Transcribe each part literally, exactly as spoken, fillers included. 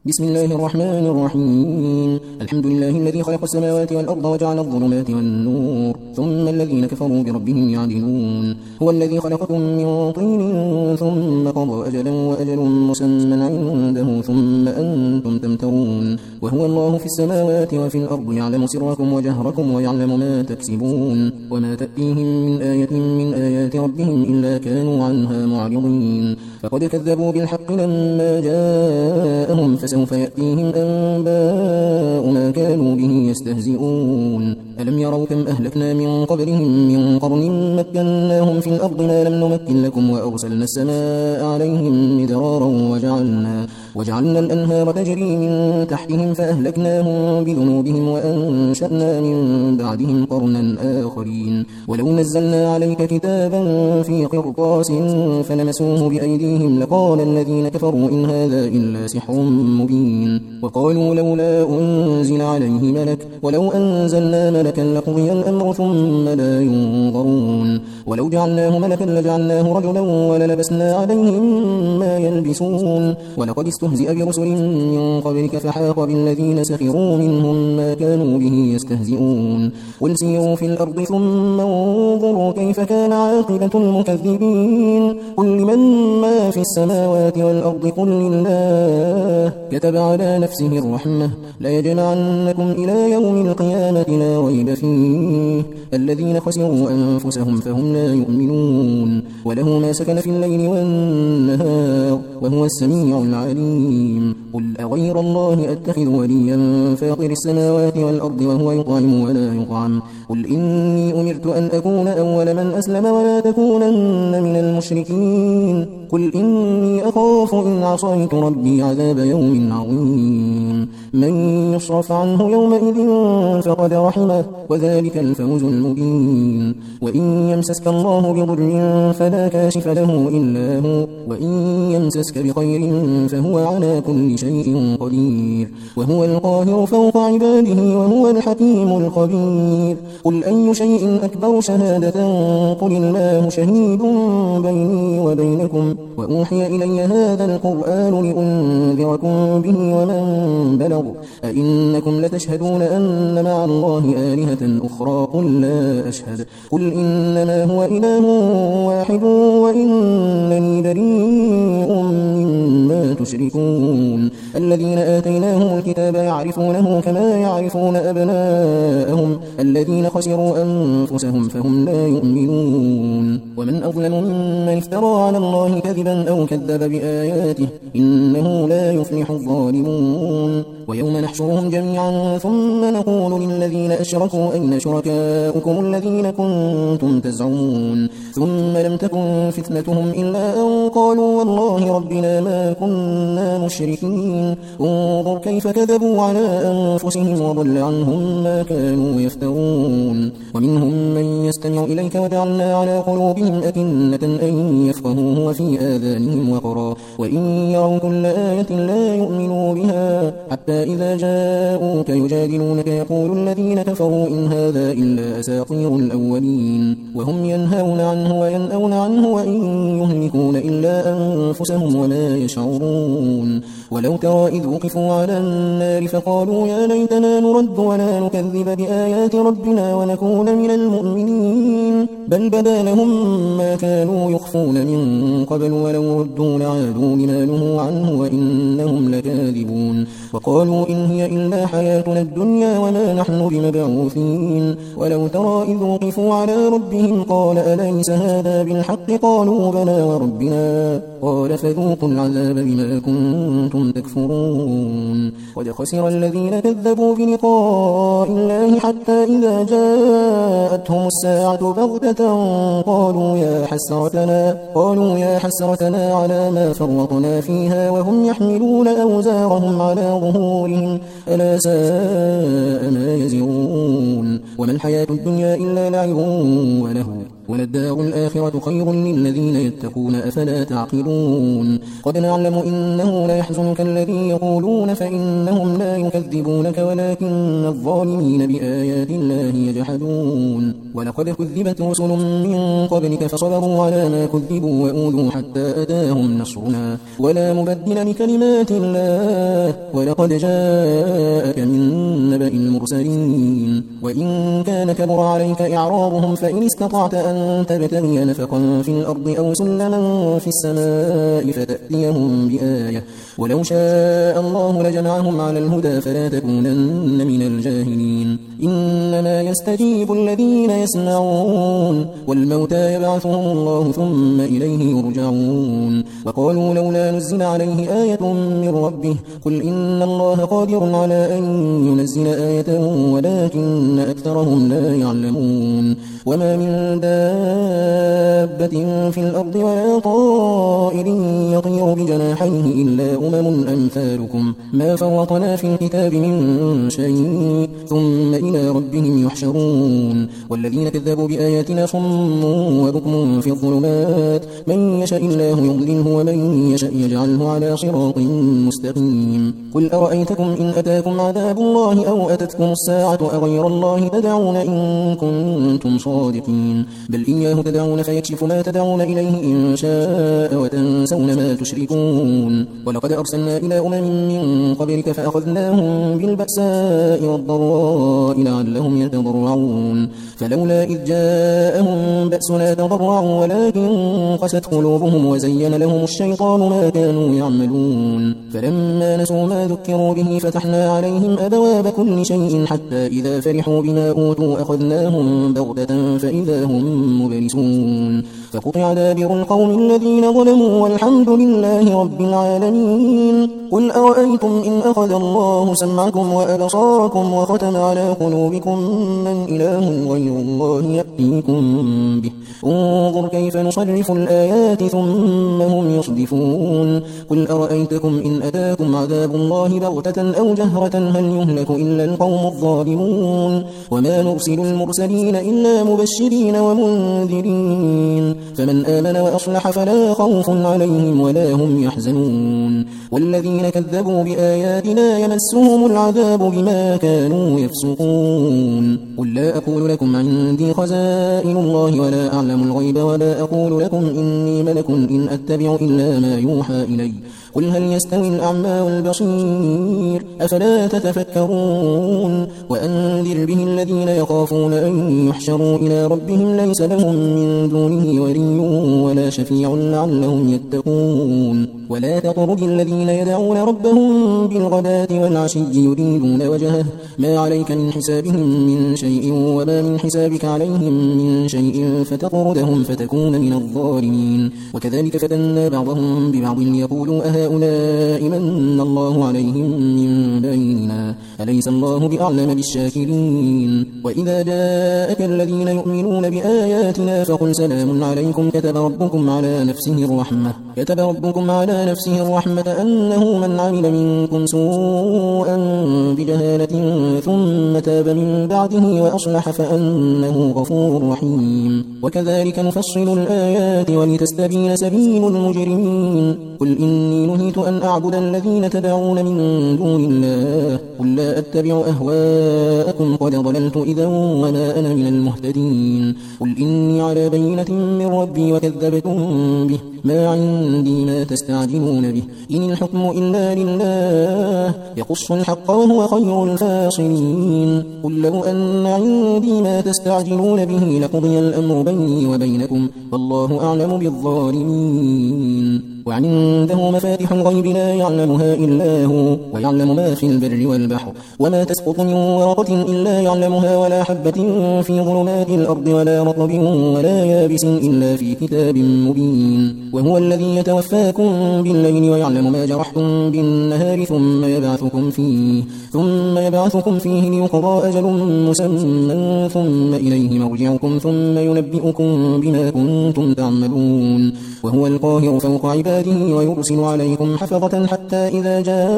بسم الله الرحمن الرحيم. الحمد لله الذي خلق السماوات والأرض وجعل الظلمات والنور ثم الذين كفروا بربهم يعدلون. هو الذي خلقكم من طين ثم قضى أجلا وأجل مسمى عنده ثم أنتم تمترون. وهو الله في السماوات وفي الأرض يعلم سركم وجهركم ويعلم ما تكسبون. وما تأتيهم من آية من آيات ربهم إلا كانوا عنها معرضين. فقد كذبوا بالحق لما جاءهم فسوف يأتيهم أنباء ما كانوا به يستهزئون. ألم يروا كم أهلكنا من قبلهم من قرن مكناهم في الأرض ما لم نمكن لكم وأرسلنا السماء عليهم مدرارا وجعلنا, وجعلنا الأنهار تجري من تحتهم فأهلكناهم بذنوبهم وأنشأنا من بعدهم قرنا آخرين. ولو نزلنا عليك كتابا في قرطاس فلمسوه بأيديهم لقال الذين كفروا إن هذا إلا سحر مبين. وقالوا لولا أنزل عليه ملك ولو أنزلنا ملكا لقضي الأمر ثم لا ينظرون. ولو جعلناه ملكا لجعلناه رجلا وللبسنا عليهم ما يلبسون. ولقد استهزئ برسل من قبلك فحاق بالذين سخروا منهم ما كانوا به يستهزئون. قل سيروا في الأرض ثم انظروا كيف كان عاقبة المكذبين. قل لمن ما في السماوات والأرض قل لله كتب على نفسه الرحمة ليجمعنكم إلى يوم القيامة لا ريب فيه الذين خسروا أنفسهم فهم لا يؤمنون. وله ما سكن في الليل والنهار وهو السميع العليم. قل أغير الله أتخذ وليا فاطر السماوات والأرض وهو يطعم ولا يطعم. قل إني أمرت أن أكون أول من أسلم ولا تكونن من المشركين. قل إني أخاف إن عصيت ربي عذاب يوم عظيم. من يصرف عنه يومئذ فقد رحمه وذلك الفوز المبين. وإن يمسسك الله بضر فلا كاشف له إلا هو وإن يمسسك بخير فهو على كل شيء قدير. وهو القاهر فوق عباده وهو الحكيم الخبير. قل أي شيء أكبر شهادة قل الله شهيد بيني وبينكم وأوحي إلي هذا القرآن لأنذركم به ومن بلغ أئنكم لتشهدون أن مع الله آلهة أخرى قل لا أشهد. قل إنما هو إله واحد وإنني بريء مما تشركون. الذين آتيناهم الكتاب يعرفونه كما يعرفون أبناءهم الذين خسروا أنفسهم فهم لا يؤمنون. ومن أظلم ممن افترى على الله كذبا أو كذب بآياته إنه لا يفلح الظالمون. ويوم نحشرهم جميعا ثم نقول للذين أشركوا أين شركاؤكم الذين كنتم تزعمون ثم لم تكن فتنتهم إلا أن قالوا والله ربنا ما كنا مشركين. انظر كيف كذبوا على أنفسهم وضل عنهم ما كانوا يفترون. ومنهم من يستمع إليك وجعلنا على قلوبهم أكنة أن يفقهوه وفي آذانهم وقرا وإن يروا كل آية لا يؤمنوا بها حتى إذا جاءوك يجادلونك يقول الذين كفروا إن هذا إلا أساطير الأولين. وهم ينهون عنه وينأون عنه وإن يهلكون إلا أنفسهم وما يشعرون. ولو ترى إذ وقفوا على النار فقالوا يا ليتنا نرد ولا نكذب بآيات ربنا ونكون من المؤمنين بل بدا لهم ما كانوا يخفون من قبل ولو ردوا لعادوا لما نهوا عنه وإنهم لكاذبون. وقالوا إن هي إلا حياتنا الدنيا وما نحن بمبعوثين. ولو ترى إذ وقفوا على ربهم قال أليس هذا بالحق قالوا بلى وربنا قال فذوقوا العذاب بما كنتم تكفرون. قد خسر الذين كذبوا بلقاء الله حتى إذا جاءتهم الساعة بغتة قالوا يا حسرتنا قالوا يا حسرتنا على ما فرطنا فيها وهم يحملون أوزارهم على ظهورهم ألا ساء ما يزرون. وما الحياة الدنيا إلا لعب وله وللدار الآخرة خير للذين يتقون أفلا تعقلون قد نعلم إنه لا يحزنك الذي يقولون فإنهم لا يكذبونك ولكن الظالمين بآيات الله يجحدون ولقد كذبت رسل من قبلك فصبروا على ما كذبوا وأوذوا حتى أتاهم نصرنا ولا مبدل لكلمات الله ولقد جاءك من نبأ المرسلين وإن كان كبر عليك إعراضهم فإن استطعت أن تبتغي نفقا في الأرض أو سلما في السماء فتأتيهم بآية ولو شاء الله لجمعهم على الهدى فلا تكونن من الجاهلين إنما يستجيب الذين يسمعون والموتى يبعثهم الله ثم إليه يرجعون وقالوا لولا نزل عليه آية من ربه قل إن الله قادر على أن ينزل آية ولكن أكثرهم لا يعلمون وما من دابة في الأرض ولا طائر يطير بجناحيه إلا أمم أمثالكم ما فرطنا في الكتاب من شيء ثم إلى ربهم يحشرون والذين كذبوا بآياتنا صم وبكم في الظلمات من يشاء الله يضلله ومن يشاء يجعله على صراط مستقيم قل أرأيتكم إن أتاكم عذاب الله أو أتتكم الساعة أغير الله تدعون إن كنتم صادقين بل إياه تدعون فيكشف ما تدعون إليه إن شاء وتنسون ما تشركون ولقد أرسلنا إلى أمم من قبلك فأخذناهم بالبأساء والضراء لعلهم يتضرعون فلولا إذ جاءهم بأسنا تضرعوا ولكن قست قلوبهم وزين لهم الشيطان ما كانوا يعملون فلما نسوا ما ذكروا به فتحنا عليهم أبواب كل شيء حتى إذا فرحوا بما أوتوا أخذناهم بغتة فإذا هم مبلسون فقطع دابر القوم الذين ظلموا والحمد لله رب العالمين قل أرأيتم إن أخذ الله سمعكم وأبصاركم وختم على قلوبكم من إله غير الله يأتيكم به انظر كيف نصرف الآيات ثم هم يصدفون قل أرأيتكم إن أتاكم عذاب الله بغتة أو جهرة هل يهلك إلا القوم الظالمون وما نرسل المرسلين إلا مبشرين ومنذرين فمن آمن وأصلح فلا خوف عليهم ولا هم يحزنون والذين كذبوا بآياتنا يمسهم العذاب بما كانوا يفسقون قل لا أقول لكم عندي خزائن الله ولا أعلم الغيب ولا أقول لكم إني ملك إن أتبع إلا ما يوحى إلي قل هل يستوي الأعمى والبصير أفلا تتفكرون وأنذر به الذين يخافون أن يحشروا إلى ربهم ليس لهم من دونه ولي ولا شفيع لعلهم يتقون ولا تطرد الذين يدعون ربهم بالغداة والعشي يريدون وجهه ما عليك من حسابهم من شيء وما من حسابك عليهم من شيء فتطردهم فتكون من الظالمين وكذلك فتنا بعضهم ببعض ليقولوا أهؤلاء من الله عليهم من بيننا أليس الله بأعلم بالشاكرين وإذا جاءك الذين يؤمنون بآياتنا فقل سلام عليكم كتب ربكم على نفسه الرحمة كتب ربكم على نفسه الرحمة أنه من عمل منكم سوءا بجهالة ثم تاب من بعده وأصلح فأنه غفور رحيم وكذلك نفصل الآيات ولتستبين سبيل المجرمين قل إني نهيت أن أعبد الذين تدعون من دون الله قل لا أتبع أهواءكم قد ضللت إذا وما أنا من المهتدين قل إني على بينة من ربي وكذبتم به ما عندي ما تستعجلون به إن الحكم إلا لله يقص الحق وهو خير الفاصلين قل لو أن عندي ما تستعجلون به لقضي الأمر بيني وبينكم والله أعلم بالظالمين وعنده مفاتح الغيب لا يعلمها إلا هو ويعلم ما في البر والبحر وما تسقط من ورقة إلا يعلمها ولا حبة في ظلمات الأرض ولا رطب ولا يابس إلا في كتاب مبين وهو الذي يتوفاكم بالليل ويعلم ما جرحتم بالنهار ثم يبعثكم فيه ثم يبعثكم فيه ليقضى أجل مسمى ثم إليه مرجعكم ثم ينبئكم بما كنتم تعملون وهو القاهر فوق عباده عباده ويرسل عليكم حفظة حتى إذا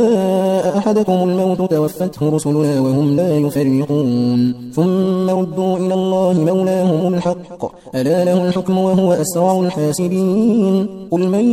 جاء أحدكم الموت توفته رسلنا وهم لا يفرقون ثم ردوا إلى الله مولاهم الحق ألا له الحكم وهو أسرع الحاسبين قل من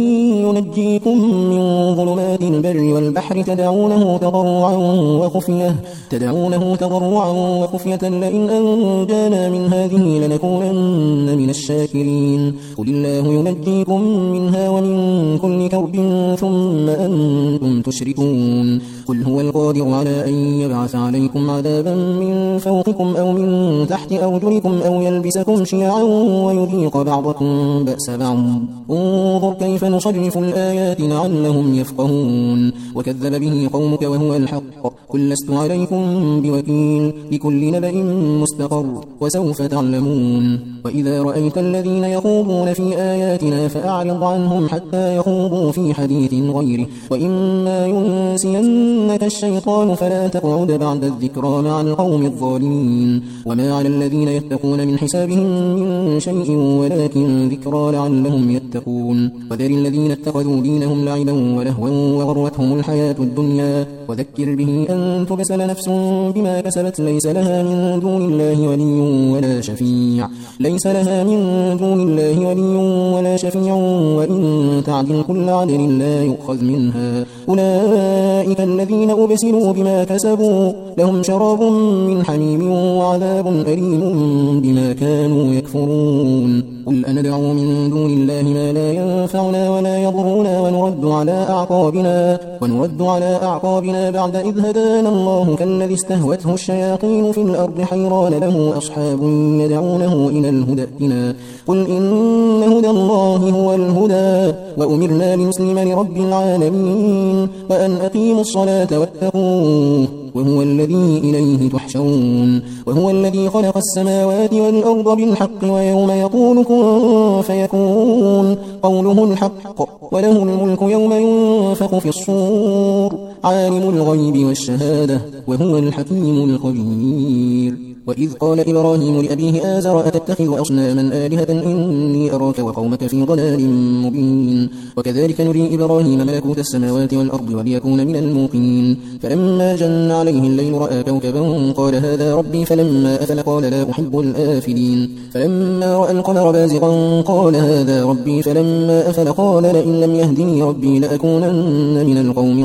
ينجيكم من ظلمات البر والبحر تدعونه تضرعا وخفية تدعونه تضرعا وخفية لئن أنجانا من هذه لنكونن من الشاكرين قل الله ينجيكم منها ومن كل كرب ثم أنتم تشركون قل هو القادر على أن يبعث عليكم عذابا من فوقكم أو من تحت أرجلكم أو يلبسكم شيعا ويذيق بعضكم بأس بعض انظر كيف نصرف الآيات لعلهم يفقهون وكذب به قومك وهو الحق قل لست عليكم بوكيل لكل نبأ مستقر وسوف تعلمون وإذا رأيت الذين يخوضون في آياتنا فأعرض عنهم حتى يخوضوا في حديث غيره وإما ينسينك الشيطان فلا تقعد بعد الذكرى مع القوم الظالمين وما على الذين يتقون من حسابهم من شيء ولكن ذكرى لعلهم يتقون وذر الذين اتخذوا دينهم لعبا ولهوا وغرتهم الحياة الدنيا وذكر به أن تبسل نفس بما كسبت ليس لها من دون الله ولي ولا شفيع ليس لها من دون الله ولي ولا شفيع وإن تعدل كل عدل لا يؤخذ منها أولئك الذين أبسلوا بما كسبوا لهم شراب من حميم وعذاب أليم بما كانوا يكفرون قل أندعو من دون الله ما لا ينفعنا ولا يضرنا ونرد على أعقابنا ونرد على أعقابنا بعد إذ هدانا الله كالذي استهوته الشياطين في الأرض حيران له أصحاب يدعونه إلى الهدى ائتنا قل إن هدى الله هو الهدى وأمرنا لنسلم لرب العالمين وأن أقيموا الصلاة واتقوه وهو الذي إليه تحشرون وهو الذي خلق السماوات والأرض بالحق ويوم يقول كن فيكون قوله الحق وله الملك يوم ينفخ في الصور عالم الغيب والشهادة وهو الحكيم الخبير وإذ قال إبراهيم لأبيه آزر أتتخذ أصناما آلهة إني أراك وقومك في ضلال مبين وكذلك نري إبراهيم ملكوت السماوات والأرض وليكون من الموقنين فلما جن عليه الليل رأى كوكبا قال هذا ربي فلما أفل قال لا أحب الآفلين فلما رأى القمر بازغا قال هذا ربي فلما أفل قال لئن لم يهدني ربي لأكونن من القوم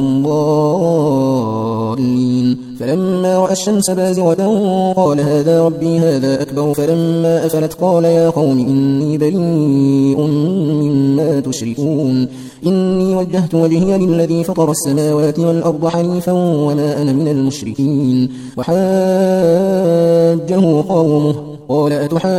الضالين فلما رأى الشمس بازغة قال هذا ربي هذا أكبر فلما أفلت قال يا قوم إني بريء مما تشركون إني وجهت وجهي للذي فطر السماوات والأرض حنيفا وما أنا من المشركين وحاجه قومه قال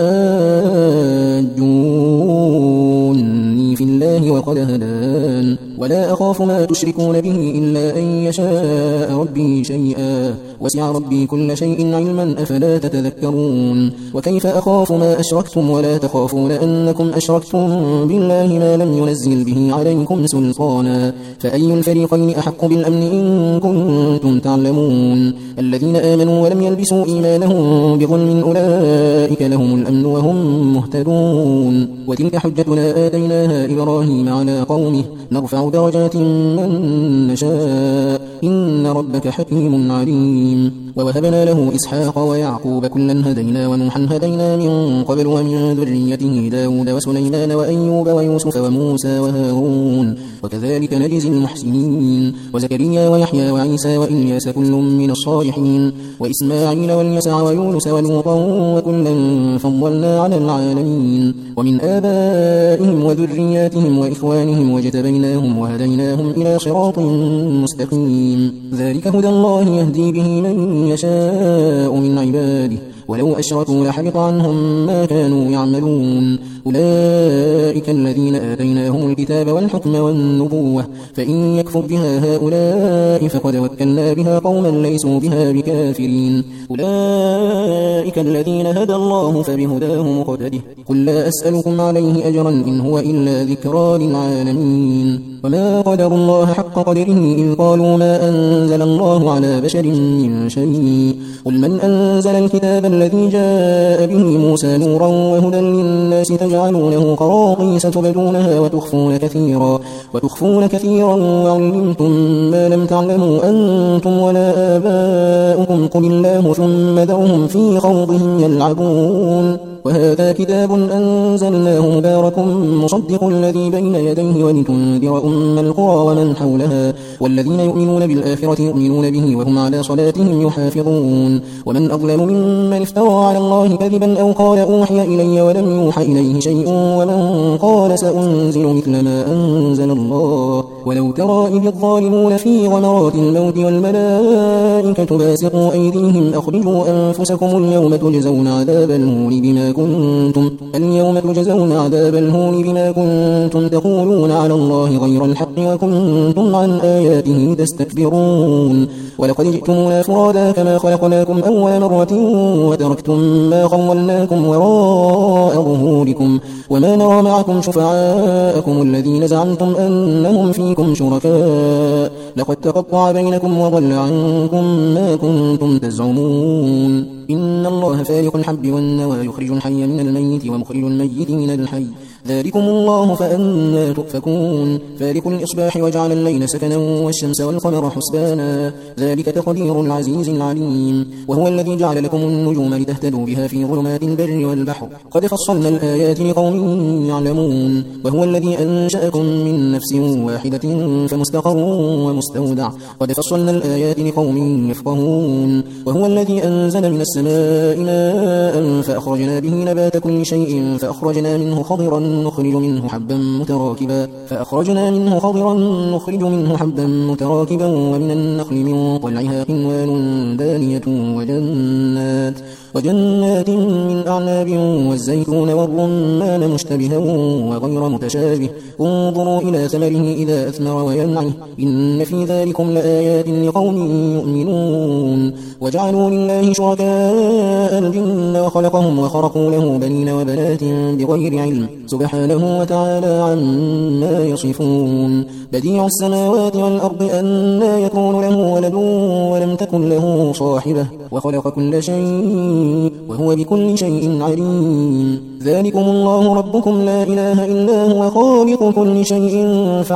أتحاجوني في الله وقد هدان ولا أخاف ما تشركون به إلا أن يشاء ربي شيئا وسع ربي كل شيء علما أفلا تتذكرون وكيف أخاف ما أشركتم ولا تخافون أنكم أشركتم بالله ما لم ينزل به عليكم سلطانا فأي الفريقين أحق بالأمن إن كنتم تعلمون الذين آمنوا ولم يلبسوا إيمانهم بظلم أولئك لهم الأمن وهم مهتدون وتلك حجتنا آتيناها إبراهيم على قومه نرفع درجات من نشاء إن ربك حكيم عليم ووهبنا له إسحاق ويعقوب كلا هدينا ونوحا هدينا من قبل ومن ذريته داود وسليمان وأيوب ويوسف وموسى وهارون وكذلك نجزي المحسنين وزكريا ويحيى وعيسى وإلياس كل من الصالحين وإسماعيل واليسع ويونس ولوطا وكلا فضلنا على العالمين ومن آبائهم وذرياتهم وإخوانهم واجتبيناهم وهديناهم إلى صراط مستقيم ذلك هدى الله يهدي به من يشاء من عباده ولو أشركوا لحبط عنهم ما كانوا يعملون أولئك الذين آتيناهم الكتاب والحكم والنبوة فإن يكفر بها هؤلاء فقد وكلنا بها قوما ليسوا بها بكافرين أولئك الذين هدى الله فبهداه مقتده قل لا أسألكم عليه أجرا إن هو إلا ذكرى للعالمين وما قدر الله حق قدره إذ قالوا ما أنزل الله على بشر من شيء قل من أنزل الكتاب الذي جاء به موسى نورا وهدى للناس تجعلونه قراطيس تبدونها وتخفون كثيرا وتخفون كثيرا وعلمتم ما لم تعلموا أنتم ولا آباؤكم قل الله ثم ذرهم في خوضهم يلعبون وهذا كتاب أنزلناه مبارك مصدق الذي بين يديه ولتنذر أم القرى ومن حولها والذين يؤمنون بالآخرة يؤمنون به وهم على صلاتهم يحافظون ومن أظلم ممن افترى على الله كذبا أو قال أوحي إلي ولم يوحى إليه شيء ومن قال سأنزل مثل ما أنزل الله ولو ترى إذ الظالمون في غمرات الموت والملائكة باسطوا أيديهم أخرجوا أنفسكم اليوم تجزون عذاب الهون بما كنتم اليوم تجزون عذاب الهون بما كنتم تقولون على الله غير الحق وكنتم عن آياته تستكبرون ولقد جئتمونا فرادا كما خلقناكم أول مرة وتركتم ما خولناكم وراء ظهوركم وما نرى معكم شفعاءكم الذين زعمتم أنهم فيكم شركاء لقد تقطع بينكم وضل عنكم ما كنتم تزعمون إن الله فالق الحب والنوى يخرج الحي من الميت ومخرج الميت من الحي ذلكم الله فأنا تؤفكون فالق الإصباح وجعل الليل سكنا والشمس والقمر حسبانا ذلك تقدير العزيز العليم وهو الذي جعل لكم النجوم لتهتدوا بها في ظلمات البر والبحر قد فصلنا الآيات لقوم يعلمون وهو الذي أنشأكم من نفس واحدة فمستقر ومستودع قد فصلنا الآيات لقوم يفقهون وهو الذي أنزل من السماء ماء فأخرجنا به نبات كل شيء فأخرجنا منه خضرا نخرج منه حبا متراكبا فأخرجنا منه خضرا نخرج منه حبا متراكبا ومن النخل من طلعها قنوان دانية وجنات وجنات من أعناب والزيتون والرمان مشتبها وغير متشابه انظروا إلى ثمره إذا أثمر وينعه إن في ذلكم لآيات لقوم يؤمنون وجعلوا لله شركاء الجن وخلقهم وخرقوا له بنين وبنات بغير علم سبحانه وتعالى عما يصفون بديع السماوات والأرض أنى يكون له ولد ولم تكن له صاحبة وخلق كل شيء وهو بكل شيء عليم ذلكم الله ربكم لا إله إلا هو خالق كل شيء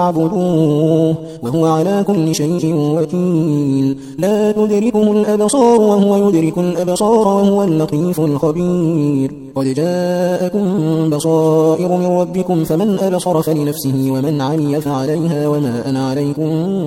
فاعبدوه وهو على كل شيء وكيل لا تدركه الأبصار وهو يدرك الأبصار وهو اللطيف الخبير قد جاءكم بصائر من ربكم فمن أبصر فلنفسه ومن عمي فعليها وما أنا عليكم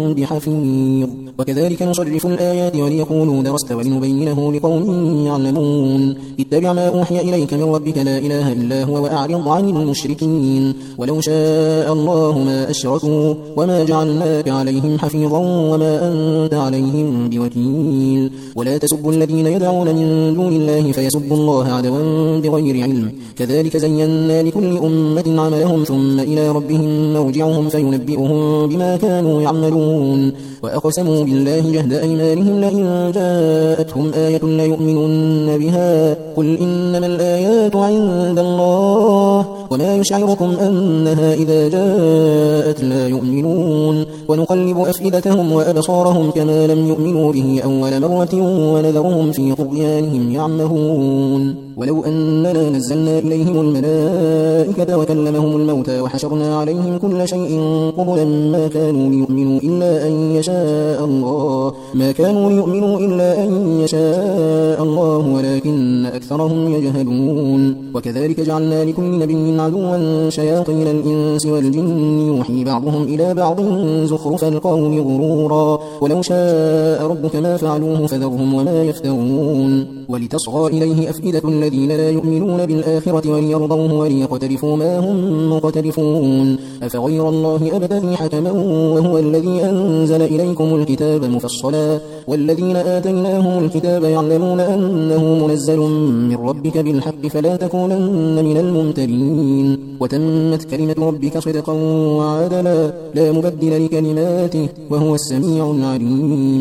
بحفيظ وكذلك نصرف الآيات وليقولوا درست ولنبينه لقوم يعلمون اتبع ما أوحي إليك من ربك لا إله إلا هو وأعرض عن المشركين ولو شاء الله ما أشركوا وما جعلناك عليهم حفيظا وما أنت عليهم بوكيل ولا تسبوا الذين يدعون من دون الله فيسبوا الله عدوا بغير علم كذلك زينا لكل أمة عملهم ثم إلى ربهم مرجعهم فينبئهم بما كانوا يعملون وأقسموا بالله جهد أيمانهم لئن جاءتهم آية ليؤمنن بها قل إنما الآيات عند الله وما يشعركم أنها إذا جاءت لا يؤمنون ونقلب أفئدتهم وأبصارهم كما لم يؤمنوا به أول مرة ونذرهم في طغيانهم يعمهون ولو أننا نزلنا إليهم الملائكة وكلمهم الموتى وحشرنا عليهم كل شيء قبلا ما كانوا ليؤمنوا إلا أن يشاء الله ما كانوا ليؤمنوا إلا أن يشاء الله ولكن أكثرهم يجهلون وكذلك جعلنا لكل نبي عدوا شياطين الإنس والجن يوحي بعضهم إلى بعض زخرف القول غرورا ولو شاء ربك ما فعلوه فذرهم وما يفترون ولتصغى إليه أفئدة الذين لا يؤمنون بالآخرة وليرضوه وليقترفوا ما هم مقترفون أفغير الله أبتغي حكما وهو الذي أنزل إليكم الكتاب مفصلا والذين آتيناهم الكتاب يعلمون أنه منزل من ربك بالحق فلا تكونن من الممترين وتمت كلمة ربك صدقا وعدلا لا مبدل لكلماته وهو السميع العليم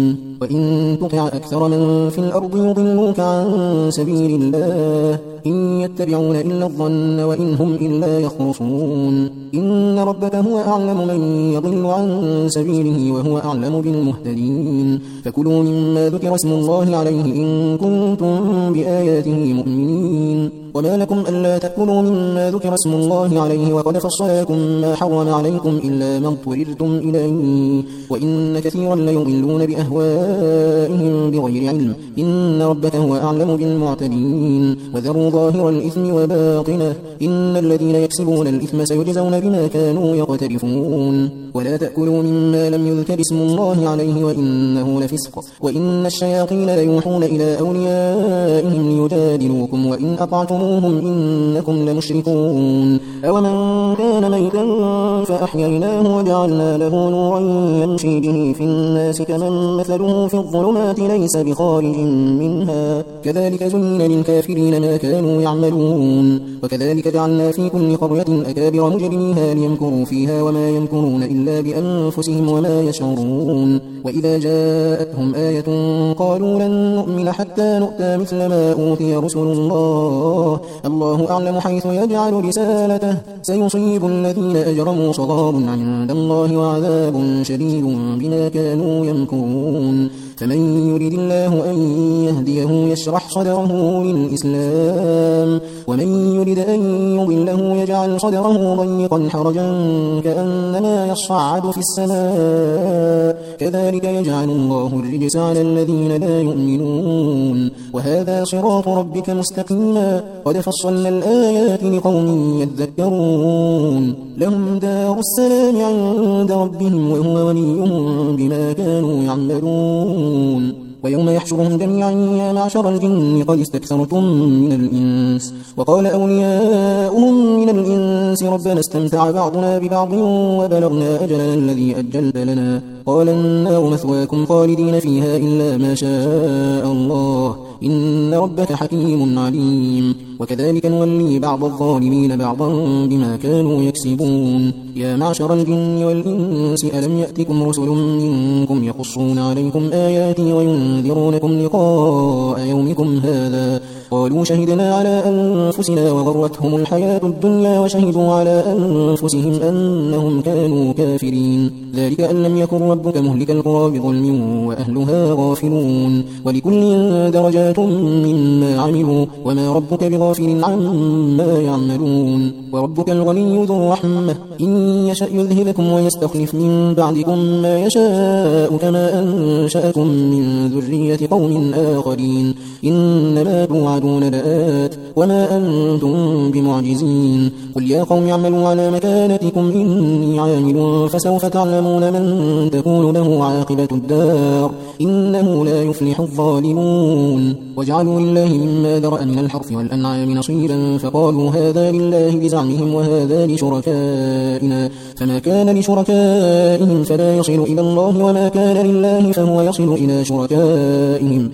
وإن تطع أكثر من في الأرض يضلوك عن سبيل الله إن يتبعون إلا الظن وإن هم إلا يخرصون إن ربك هو أعلم من يضل عن سبيله وهو أعلم بالمهتدين فكلوا مما ذكر اسم الله عليه إن كنتم بآياته مؤمنين وما لكم ألا تأكلوا مما ذكر اسم الله عليه وقد فصل لكم ما حرم عليكم إلا ما اضطررتم إليه وإن كثيرا ليضلون بأهوائهم بغير علم إن ربك هو أعلم بالمعتدين وذروا ظاهر الإثم وباطنه إن الذين يكسبون الإثم سيجزون بما كانوا يقترفون ولا تأكلوا مما لم يذكر اسم الله عليه وإنه لفسق وإن الشياطين ليوحون إلى أوليائهم ليجادلوكم وإن أطعتموهم إنكم لمشركون أومن كان ميتا فأحييناه وجعلنا له نورا يمشي به في الناس كمن مثله في الظلمات ليس بخارج منها كذلك زين للكافرين ما كانوا يعملون وكذلك جعلنا في كل قرية أكابر مجرميها ليمكروا فيها وما يمكرون إلا بأنفسهم وما يشعرون وإذا جاءتهم آية قالوا لن نؤمن حتى نؤتى مثل ما أوتي رسل الله الله أعلم حيث يجعل رسالته سيصيب الذين أجرموا صغار عند الله وعذاب شديد بما كانوا يمكرون فمن يريد الله أن يهديه يشرح صدره للإسلام ومن يريد أن يضله يجعل صدره ضيقا حرجا كأنما يصعد في السماء كذلك يجعل الله الرجس على الذين لا يؤمنون وهذا صراط ربك مستقيما قد فصلنا الآيات لقوم يذكرون لهم دار السلام عند ربهم وهو وليهم بما كانوا يعملون ويوم يحشرهم جميعا يا معشر الجن قد استكثرتم من الإنس وقال أولياؤهم من الإنس ربنا استمتع بعضنا ببعض وبلغنا أجلنا الذي أجلت لنا قال النار مثواكم خالدين فيها إلا ما شاء الله إن ربك حكيم عليم وكذلك نولي بعض الظالمين بعضا بما كانوا يكسبون يا معشر الجن والإنس ألم يأتكم رسل منكم يقصون عليكم آياتي وينذرونكم لقاء يومكم هذا قالوا شهدنا على أنفسنا وغرتهم الحياة الدنيا وشهدوا على أنفسهم أنهم كانوا كافرين ذلك أن لم يكن ربك مهلك القرى بظلم وأهلها غافلون ولكل درجات مما عملوا وما ربك بغافل عما يعملون وربك الغني ذو الرحمة إن يشأ يذهبكم ويستخلف من بعدكم ما يشاء كما أنشأكم من ذرية قوم آخرين إنما توعدون لآت وما أنتم بمعجزين قل يا قوم اعملوا على مكانتكم إني عامل فسوف تعلمون من تكون له عاقبة الدار إنه لا يفلح الظالمون وجعلوا لله مما ذرأ من الحرث والأنعام نصيبا فقالوا هذا لله بزعمهم وهذا لشركائنا فما كان لشركائهم فلا يصل إلى الله وما كان لله فهو يصل إلى شركائهم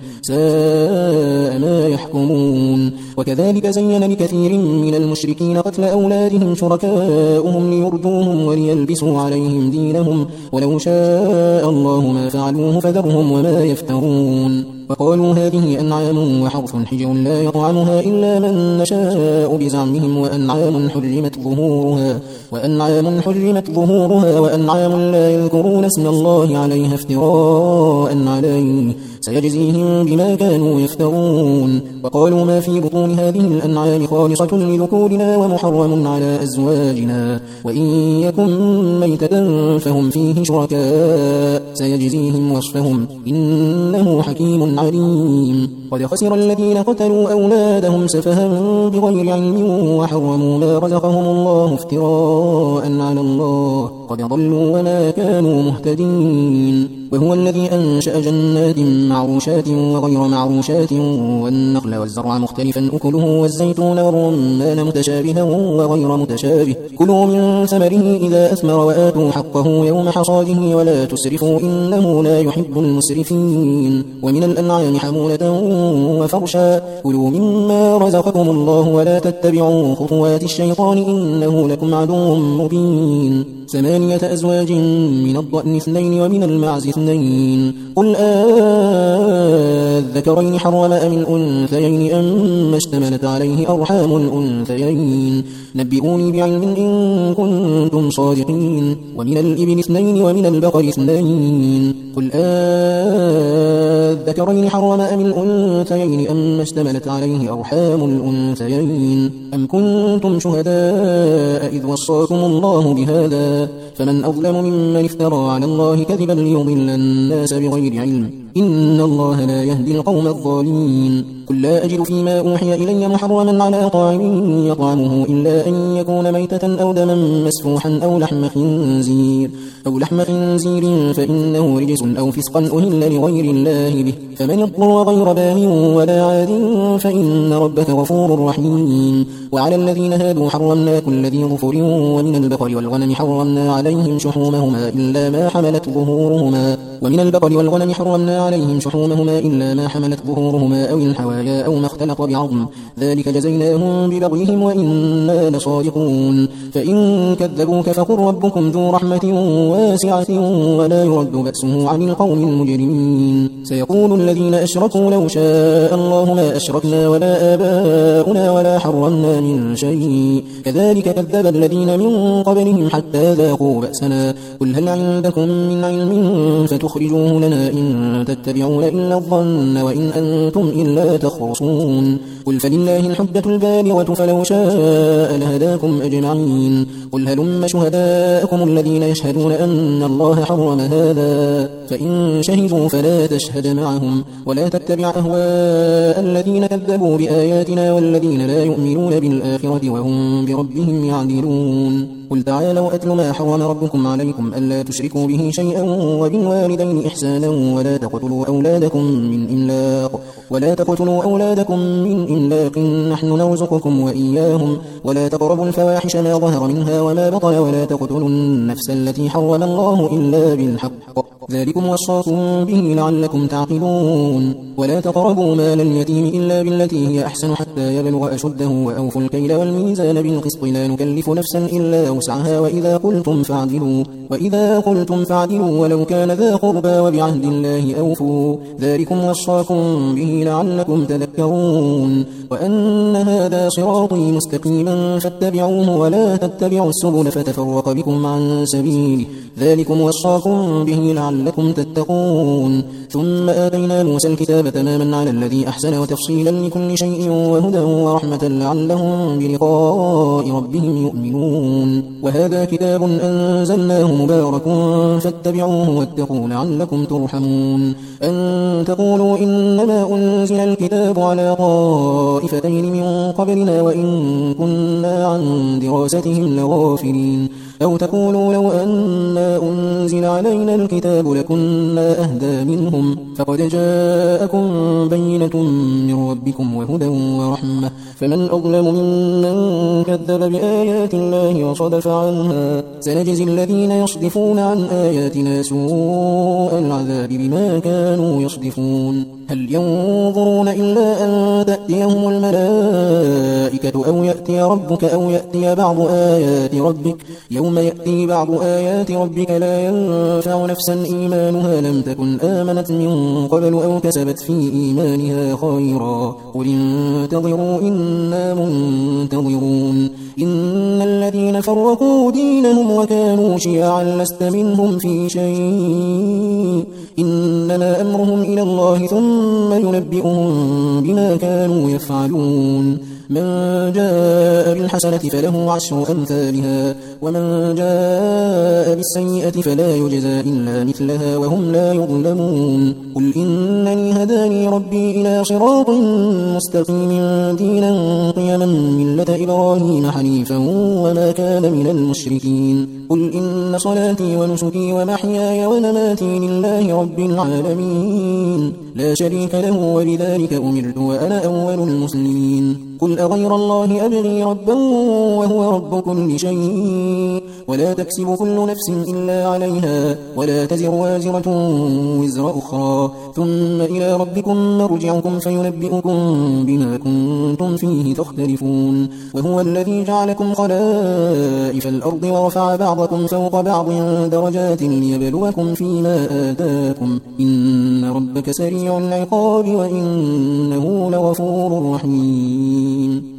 ساء ما يحكمون وكذلك زين لكثير من المشركين قتل أولادهم شركاؤهم ليردوهم وليلبسوا عليهم دينهم ولو شاء الله ما فعلوه فذرهم وما يفترون وقالوا هذه أنعام وحرث حجر لا يطعمها إلا من نشاء بزعمهم وأنعام حرمت ظهورها وأنعام حرمت ظهورها وأنعام لا يذكرون اسم الله عليها افتراء عليه سيجزيهم بما كانوا يفترون وقالوا ما في بطون هذه الأنعام خالصة لذكورنا ومحرم على أزواجنا وإن يكن ميتة فهم فيه شركاء سيجزيهم وصفهم إنه حكيم عليم قد خسر الذين قتلوا أولادهم سفها بغير علم وحرموا ما رزقهم الله افتراء على الله قد ضلوا وما كانوا مهتدين وهو الذي أنشأ جنات معروشات وغير معروشات والنخل والزرع مختلفا أكله والزيتون والرمان متشابها وغير متشابه كلوا من ثمره إذا أثمر وآتوا حقه يوم حصاده ولا تسرفوا إنه لا يحب المسرفين ومن الأنعام حمولة وفرشا كلوا مما رزقكم الله ولا تتبعوا خطوات الشيطان إنه لكم عدو مبين ثمانية أزواج من الضأن اثنين ومن المعز اثنين قل أذكرين حرم أم الأنثيين أم اشتملت عليه أرحام الأنثيين نبئوني بعلم إن كنتم صادقين ومن الإبل اثنين ومن البقر اثنين قل أذكرين حرم أم الأنثيين أم اشتملت عليه أرحام الأنثيين أم كنتم شهداء إذ وصاكم الله بهذا فمن أظلم ممن افترى على الله كذبا ليضل الناس بغير علم إن الله لا يهدي القوم الظالمين قل لا أجد فيما أوحي إلي محرما على طاعم يطعمه إلا أن يكون ميتة أو دما مسفوحا أو لحم خنزير أو لحم خنزير فإنه رجس أو فسقا أهل لغير الله به فمن اضطر غير بان ولا عاد فإن ربك غفور رحيم وعلى الذين هادوا حرمنا كل ذي ظفر ومن البقر والغنم حرمنا عليهم شحومهما إلا ما حملت ظهورهما ومن البقر والغنم حرمنا عليهم شحومهما إلا ما حملت ظهورهما أو الحوايا أو ما اختلط بعظم ذلك جزيناهم ببغيهم وإنا لصادقون فإن كذبوك فقل ربكم ذو رحمة واسعة ولا يرد بأسه عن القوم المجرمين سيقول الذين أشركوا لو شاء الله ما أشركنا ولا آباؤنا ولا حرمنا من شيء كذلك كذب الذين من قبلهم حتى ذاقوا بأسنا قل هل عندكم من علم فتخرجوه لنا إن تتبعون إلا الظن وإن أنتم إلا تخرصون قل فلله الحجة البالغة فلو شاء لهداكم أجمعين قل هلم شهداءكم الذين يشهدون أن الله حرم هذا فإن شهدوا فلا تشهد معهم ولا تتبع أهواء الذين كذبوا بآياتنا والذين لا يؤمنون بالآخرة وهم بربهم يعدلون قل تعالوا أتل ما حرم ربكم عليكم ألا تشركوا به شيئا وبالوالدين إحسانا ولا تقتلوا أولادكم من إملاق ولا تقتلوا أولادكم من إملاق نحن نرزقكم وإياهم ولا تقربوا الفواحش ما ظهر منها وما بطن ولا تقتلوا النفس التي حرم الله إلا بالحق ذلكم وصاكم به لعلكم تعقلون ولا تقربوا مال اليتيم إلا بالتي هي أحسن حتى يبلغ أشده وأوفوا الكيل والميزان بالقسط لا نكلف نفسا إلا وسعها وإذا قلتم فاعدلوا وإذا قلتم فاعدلوا ولو كان ذا قربى وبعهد الله أوفوا ذلكم وصاكم به لعلكم تذكرون وأن هذا صراطي مستقيما فاتبعوه ولا تتبعوا السبل فتفرق بكم عن سبيله ذلكم وصاكم به لعلكم تتقون ثم آتينا موسى الكتاب تماما على الذي أحسن وتفصيلا لكل شيء وهدى ورحمة لعلهم بلقاء ربهم يؤمنون وهذا كتاب أنزلناه مبارك فاتبعوه واتقوا لعلكم ترحمون أن تقولوا إنما أنزل الكتاب على طائفتين من قبلنا وإن كنا عن دراستهم لغافلين أو تقولوا لو أنا أنزل علينا الكتاب لكنا أهدى منهم فقد جاءكم بينة من ربكم وهدى ورحمة فمن أظلم ممن كذب بآيات الله وصدف عنها سنجزي الذين يصدفون عن آياتنا سوء العذاب بما كانوا يصدفون هل ينظرون إلا أن تأتيهم الملائكة أو يأتي ربك أو يأتي بعض آيات ربك يوم يأتي بعض آيات ربك لا ينفع نفسا إيمانها لم تكن آمنت من قبل أو كسبت في إيمانها خيرا قل انتظروا إنا منتظرون إن الذين فرقوا دينهم وكانوا شيعا لست منهم في شيء إنما أمرهم إلى الله ثم ينبئهم بما كانوا يفعلون من جاء بالحسنة فله عشر أمثالها ومن جاء بالسيئة فلا يجزى إلا مثلها وهم لا يظلمون قل إنني هداني ربي إلى صراط مستقيم دينا قيما ملة إبراهيم حنيفا وما كان من المشركين قل إن صلاتي ونسكي ومحياي ومماتي لله رب العالمين لا شريك له وبذلك أمرت وأنا أول المسلمين قل أغير الله أبغي ربا وهو رب كل شيء ولا تكسب كل نفس إلا عليها ولا تزر وازرة وزر أخرى ثم إلى إلى ربكم مرجعكم فينبئكم بما كنتم فيه تختلفون وهو الذي جعلكم خلائف الأرض ورفع بعضكم فوق بعض درجات ليبلوكم فيما آتاكم إن ربك سريع العقاب وإنه لغفور رحيم